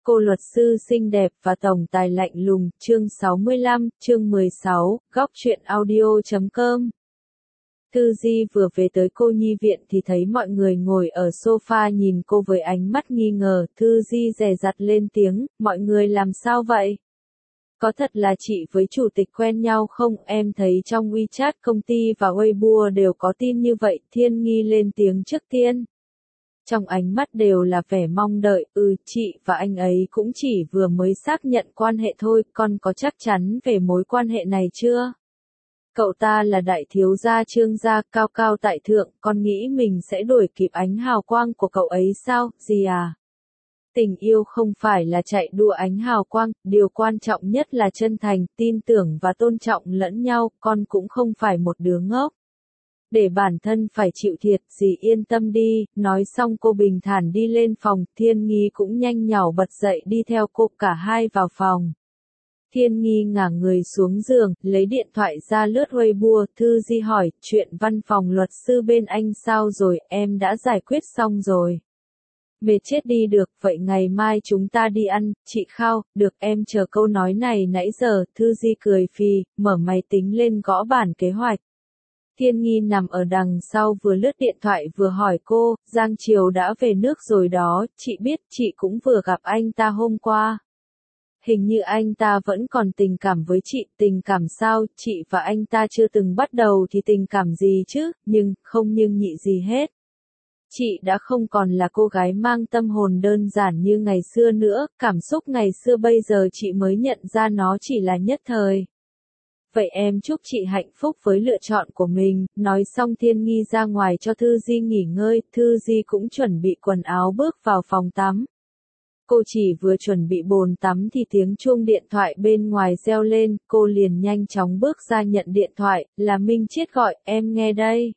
Cô luật sư xinh đẹp và tổng tài lạnh lùng, chương 65, chương 16, góc truyện audio.com. Thư Di vừa về tới cô nhi viện thì thấy mọi người ngồi ở sofa nhìn cô với ánh mắt nghi ngờ. Thư Di dè dặt lên tiếng, mọi người làm sao vậy? Có thật là chị với chủ tịch quen nhau không? Em thấy trong WeChat công ty và Weibo đều có tin như vậy. Thiên Nghi lên tiếng trước tiên. Trong ánh mắt đều là vẻ mong đợi. Chị và anh ấy cũng chỉ vừa mới xác nhận quan hệ thôi, con có chắc chắn về mối quan hệ này chưa? Cậu ta là đại thiếu gia Trương gia, cao cao tại thượng, con nghĩ mình sẽ đuổi kịp ánh hào quang của cậu ấy sao? Gì à? Tình yêu không phải là chạy đua ánh hào quang, điều quan trọng nhất là chân thành, tin tưởng và tôn trọng lẫn nhau, con cũng không phải một đứa ngốc. Để bản thân phải chịu thiệt, dì yên tâm đi. Nói xong cô bình thản đi lên phòng, Thiên Nghi cũng nhanh nhảu bật dậy đi theo cô, cả hai vào phòng. Thiên Nghi ngả người xuống giường, lấy điện thoại ra lướt Weibo. Thư Di hỏi, chuyện văn phòng luật sư bên anh sao rồi? Em đã giải quyết xong rồi. Mệt chết đi được, vậy ngày mai chúng ta đi ăn, chị Khao, được. Em chờ câu nói này nãy giờ. Thư Di cười phì, mở máy tính lên gõ bản kế hoạch. Thiên Nghi nằm ở đằng sau vừa lướt điện thoại vừa hỏi cô, Giang Triều đã về nước rồi đó, chị biết, chị cũng vừa gặp anh ta hôm qua. Hình như anh ta vẫn còn tình cảm với chị. Tình cảm sao? Chị và anh ta chưa từng bắt đầu thì tình cảm gì chứ? Không nhưng nhị gì hết. Chị đã không còn là cô gái mang tâm hồn đơn giản như ngày xưa nữa, cảm xúc ngày xưa bây giờ chị mới nhận ra nó chỉ là nhất thời. Vậy em chúc chị hạnh phúc với lựa chọn của mình. Nói xong Thiên Nghi ra ngoài cho Thư Di nghỉ ngơi. Thư Di cũng chuẩn bị quần áo bước vào phòng tắm. Cô chỉ vừa chuẩn bị bồn tắm thì tiếng chuông điện thoại bên ngoài reo lên. Cô liền nhanh chóng bước ra nhận điện thoại. Là Minh Chiết gọi, em nghe đây.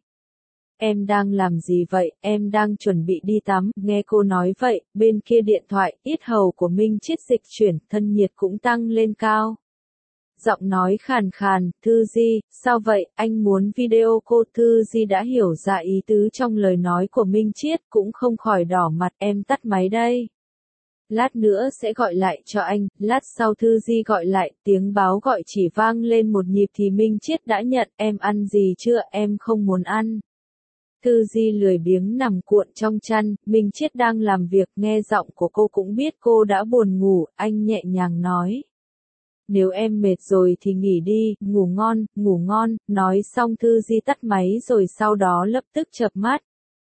Em đang làm gì vậy? Em đang chuẩn bị đi tắm. Nghe cô nói vậy, bên kia điện thoại, yết hầu của Minh Chiết dịch chuyển, thân nhiệt cũng tăng lên cao. Giọng nói khàn khàn, Thư Di, sao vậy, anh muốn video cô? Thư Di đã hiểu ra ý tứ trong lời nói của Minh Chiết, cũng không khỏi đỏ mặt. Em tắt máy đây. Lát nữa sẽ gọi lại cho anh. Lát sau Thư Di gọi lại, tiếng báo gọi chỉ vang lên một nhịp thì Minh Chiết đã nhận. Em ăn gì chưa? Em không muốn ăn. Thư Di lười biếng nằm cuộn trong chăn. Minh Chiết đang làm việc, nghe giọng của cô cũng biết cô đã buồn ngủ. Anh nhẹ nhàng nói. Nếu em mệt rồi thì nghỉ đi, ngủ ngon, ngủ ngon. Nói xong Thư Di tắt máy rồi sau đó lập tức chợp mắt.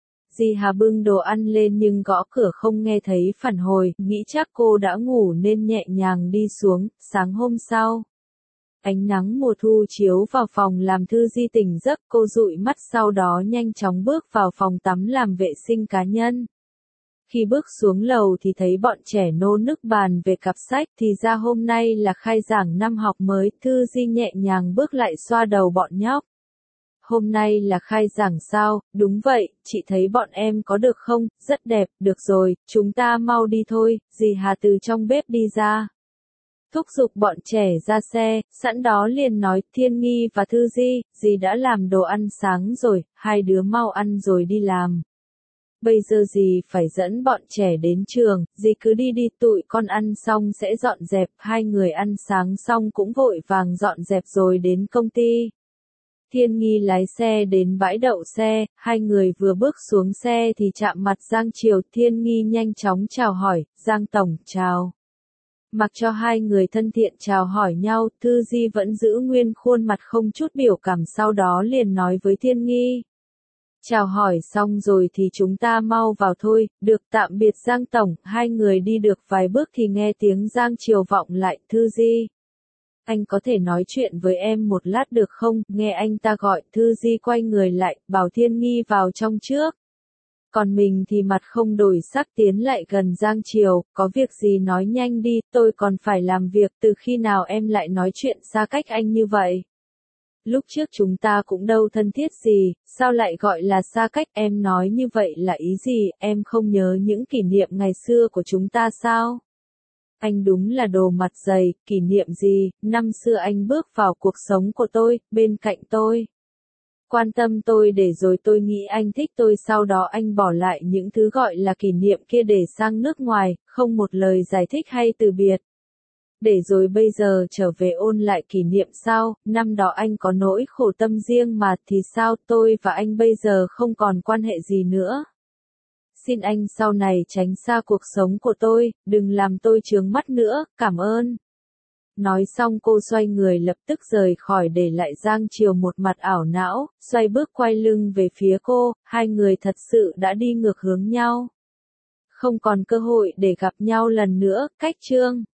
Di Hà bưng đồ ăn lên nhưng gõ cửa không nghe thấy phản hồi, nghĩ chắc cô đã ngủ nên nhẹ nhàng đi xuống. Sáng hôm sau, ánh nắng mùa thu chiếu vào phòng làm Thư Di tỉnh giấc, cô dụi mắt sau đó nhanh chóng bước vào phòng tắm làm vệ sinh cá nhân. Khi bước xuống lầu thì thấy bọn trẻ nô nức bàn về cặp sách, thì ra hôm nay là khai giảng năm học mới. Thư Di nhẹ nhàng bước lại xoa đầu bọn nhóc. Hôm nay là khai giảng sao? Đúng vậy, chị thấy bọn em có được không? Rất đẹp, được rồi, chúng ta mau đi thôi. Dì Hà từ trong bếp đi ra. Thúc giục bọn trẻ ra xe, sẵn đó liền nói, Thiên Nghi và Thư Di, dì đã làm đồ ăn sáng rồi, hai đứa mau ăn rồi đi làm. Bây giờ dì phải dẫn bọn trẻ đến trường, dì cứ đi đi, tụi con ăn xong sẽ dọn dẹp. Hai người ăn sáng xong cũng vội vàng dọn dẹp rồi đến công ty. Thiên Nghi lái xe đến bãi đậu xe, hai người vừa bước xuống xe thì chạm mặt Giang Triều. Thiên Nghi nhanh chóng chào hỏi, Giang Tổng, chào. Mặc cho hai người thân thiện chào hỏi nhau, Thư Di vẫn giữ nguyên khuôn mặt không chút biểu cảm, sau đó liền nói với Thiên Nghi. Chào hỏi xong rồi thì chúng ta mau vào thôi. Được, tạm biệt Giang Tổng. Hai người đi được vài bước thì nghe tiếng Giang Triều vọng lại. Thư Di, anh có thể nói chuyện với em một lát được không? Nghe anh ta gọi, Thư Di quay người lại, bảo Thiên Nghi vào trong trước. Còn mình thì mặt không đổi sắc tiến lại gần Giang Triều, có việc gì nói nhanh đi, tôi còn phải làm việc. Từ khi nào em lại nói chuyện xa cách anh như vậy? Lúc trước chúng ta cũng đâu thân thiết gì, sao lại gọi là xa cách? Em nói như vậy là ý gì? Em không nhớ những kỷ niệm ngày xưa của chúng ta sao? Anh đúng là đồ mặt dày, kỷ niệm gì? Năm xưa anh bước vào cuộc sống của tôi, bên cạnh tôi. Quan tâm tôi để rồi tôi nghĩ anh thích tôi, sau đó anh bỏ lại những thứ gọi là kỷ niệm kia để sang nước ngoài, không một lời giải thích hay từ biệt. Để rồi bây giờ trở về ôn lại kỷ niệm sao, năm đó anh có nỗi khổ tâm riêng mà thì sao, tôi và anh bây giờ không còn quan hệ gì nữa. Xin anh sau này tránh xa cuộc sống của tôi, đừng làm tôi chướng mắt nữa, cảm ơn. Nói xong cô xoay người lập tức rời khỏi để lại Giang Triều một mặt ảo não, xoay bước quay lưng về phía cô, hai người thật sự đã đi ngược hướng nhau. Không còn cơ hội để gặp nhau lần nữa, cách chương.